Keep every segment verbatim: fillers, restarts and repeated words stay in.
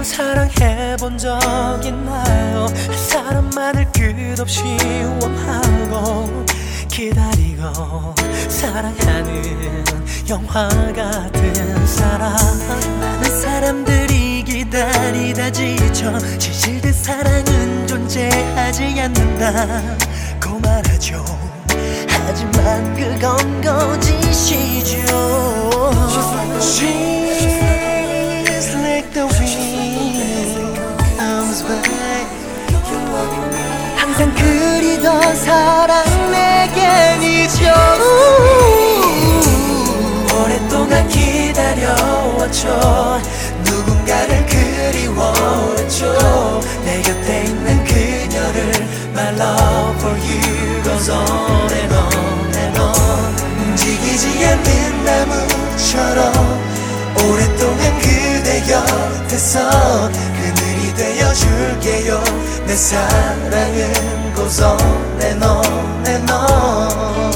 한번 사랑해본 적 있나요? 한 사람만을 끝없이 원하고 기다리고 사랑하는 영화 같은 사람. 많은 사람들이 기다리다 지쳐 진실된 사랑은 존재하지 않는다고 말하죠. 하지만 그건 거짓이죠. She's like the wind comes back. 항상 그리던 사랑 내겐이죠. 오랫동안 기다려왔죠. 누군가를 그리워했죠. 내 곁에 있는 그녀를 My love for you goes on and on and on. 움직이지 않는 나무처럼 오랫동안 그대 곁에서 그늘이 되어줄게요. 내 사랑은 goes on and on and on.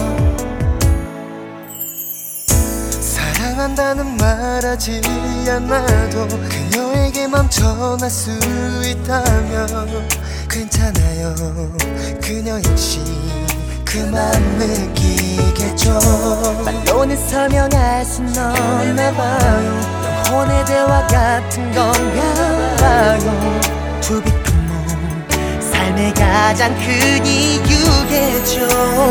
사랑한다는 말하지 않아도 그녀에게 멈춰날 수 있다면 괜찮아요. 그녀 역시 그만 느끼겠죠. 말로는 설명할 순 없나 봐요. 영혼의 대화 같은 건가 봐요. To be common 삶의 가장 큰 이유겠죠.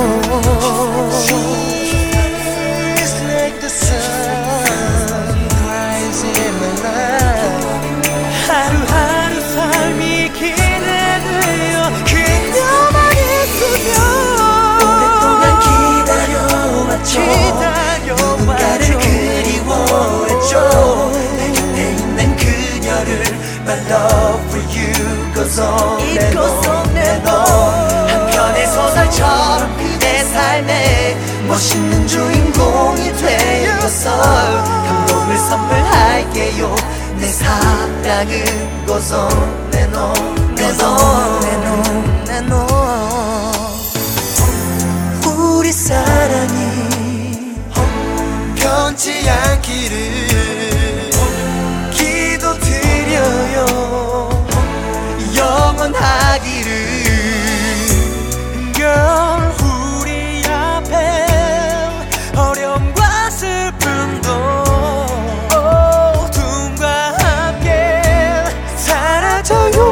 She's like the sun rising in my life. 하루하루 삶이 기대돼요. 그녀만 있으면. 오랫동안 기다려왔죠. 누군가를 그리워했죠. 내 곁에 있는 그녀를 My love for you goes on and on and on. 한편의 소설처럼 그대 삶에 멋있는 주인공이 되어서 감동을 선물할게요. 내 사랑은 goes on and on and on and on and on. 우리 사랑이 변치 않기를 기도드려요. 영원하기를. Girl, 우리 앞에 어려움과 슬픔도 어둠과 함께 사라져요.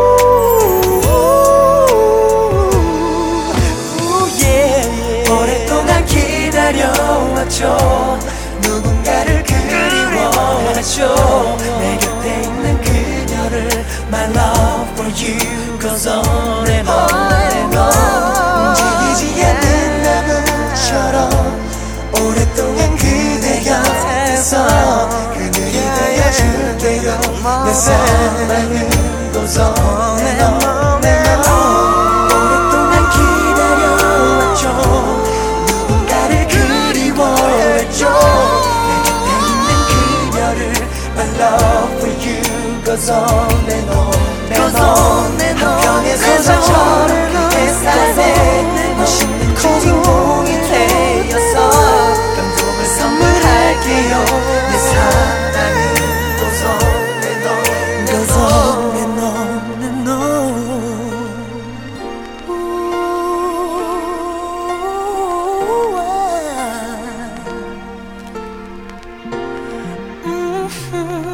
오랫동안 기다려왔죠. 누군가를 그리워하죠. 내 곁에 있는 그녀를 My love for you goes on and on and on. 움직이지 않는 나무처럼 오랫동안 그대 곁에서 그늘이 되어줄게요. 내 사랑은 goes on and on and on. 오랫동안 기다려왔죠. 누군가를 그리워했죠. 내 곁에 있는 그녀를 My love for you goes on and on and on. 한편의 소설처럼 그대 삶에 멋있는 주인공이 되어서 감동을 선물할게요. 내 사랑은 goes on and on goes on and on and on. Mm-hmm.